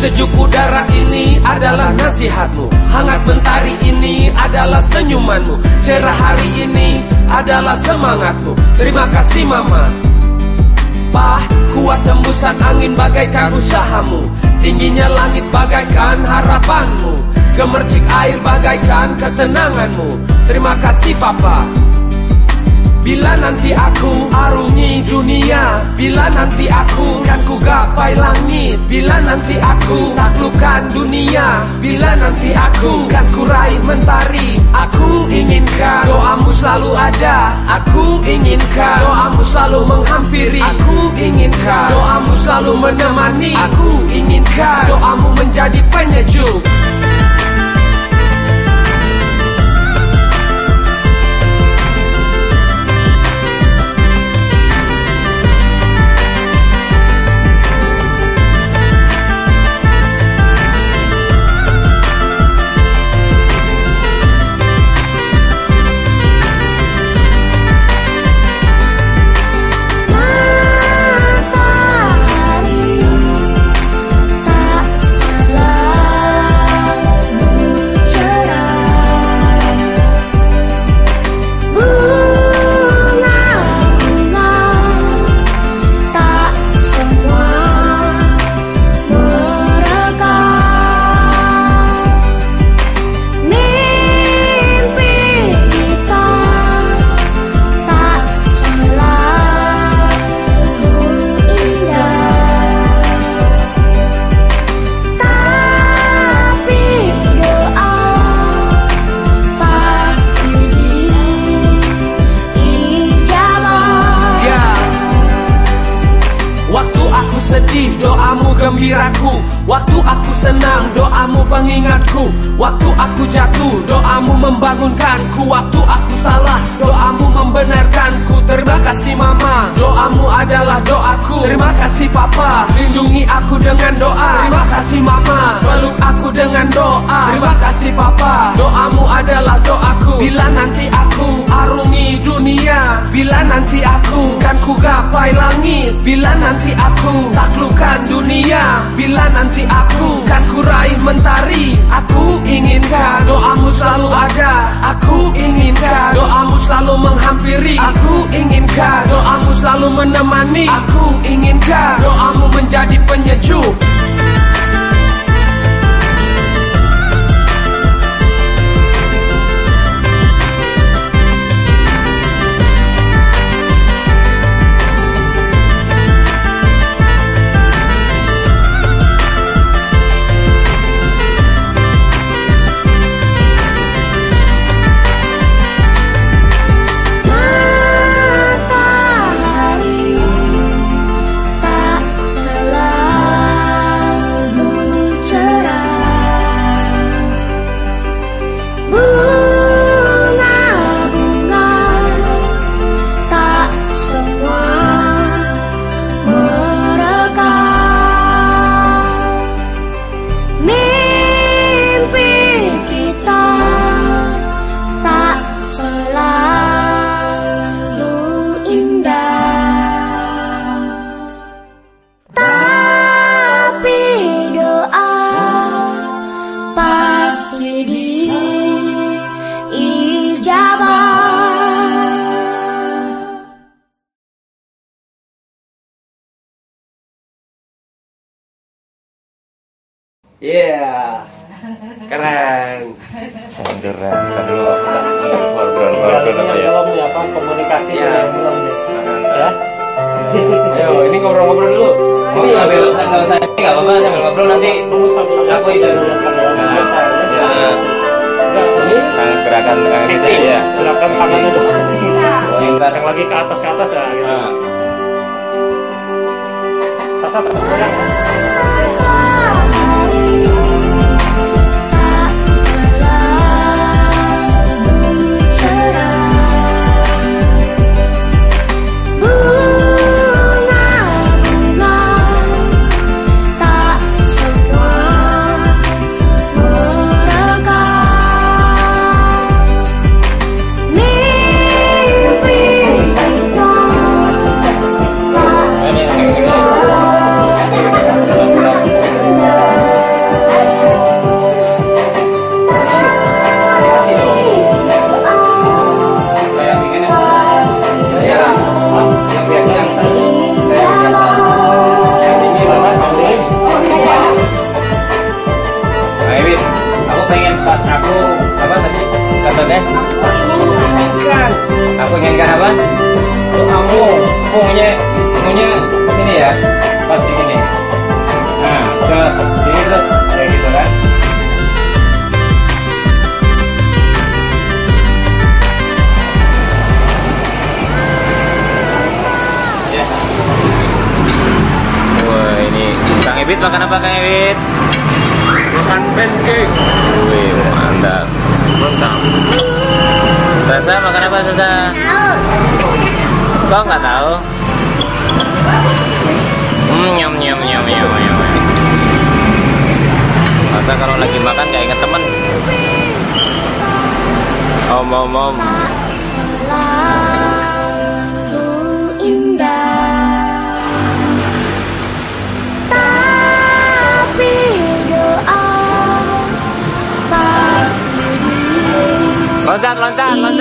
Sejuk udara ini adalah nasihatmu, hangat mentari ini adalah senyumanmu, cerah hari ini adalah semangatmu. Terima kasih mama. Pah, kuat tembusan angin bagaikan usahamu, tingginya langit bagaikan harapanmu, gemercik air bagaikan ketenanganmu. Terima kasih papa. Bila nanti aku arungi dunia, bila nanti aku kan ku gapai langit, bila nanti aku taklukkan dunia, bila nanti aku kan ku raih mentari. Aku inginkan doamu selalu ada, aku inginkan doamu selalu menghampiri, aku inginkan doamu selalu menemani, aku inginkan doamu menjadi penyejuk. Doamu gembiraku, waktu aku senang doamu pengingatku, waktu aku jatuh doamu membangunkanku, waktu aku salah doamu membenarkanku. Terima kasih mama, doamu adalah doaku. Terima kasih papa, lindungi aku dengan doa. Terima kasih mama, peluk aku dengan doa. Terima kasih papa, doamu adalah doaku. Bila nanti aku arungi dunia, bila nanti aku kan ku gapai langit, bila nanti aku taklukkan dunia, bila nanti aku kan ku raih mentari. Aku inginkan doamu selalu ada, aku inginkan doamu selalu menghampiri, aku inginkan doamu selalu menemani, aku inginkan doamu menjadi penyejuk. Iya, keren. Keren. Kita dulu background apa ya? Belum ya, apa komunikasi ya belum nih. Ya. Ayo, ini ngobrol-ngobrol dulu. Ini sambil nggak usah nggak apa-apa sambil ngobrol nanti. Aku itu. Ya. Ini Gerakan gitu ya. gerakan tangan itu. Yang Yang lagi ke atas ya. Gitu. Sasa pegang. pas aku apa tadi katanya? Aku inginkan. Aku inginkan apa? Doamu, maunya sini ya, pas di sini. Nah, ke sini terus kayak gitu kan? Ya. Wah ini Kang Ebit makan apa Kang Ebit? Makan pancake. Wih mantap. Mantap. Sasa makan apa Sasa? Kok nggak tahu? Nyam nyam nyam nyam nyam. Masa kalau lagi makan nggak inget temen? Om. Selalu indah, tapi doa pasti Loncat.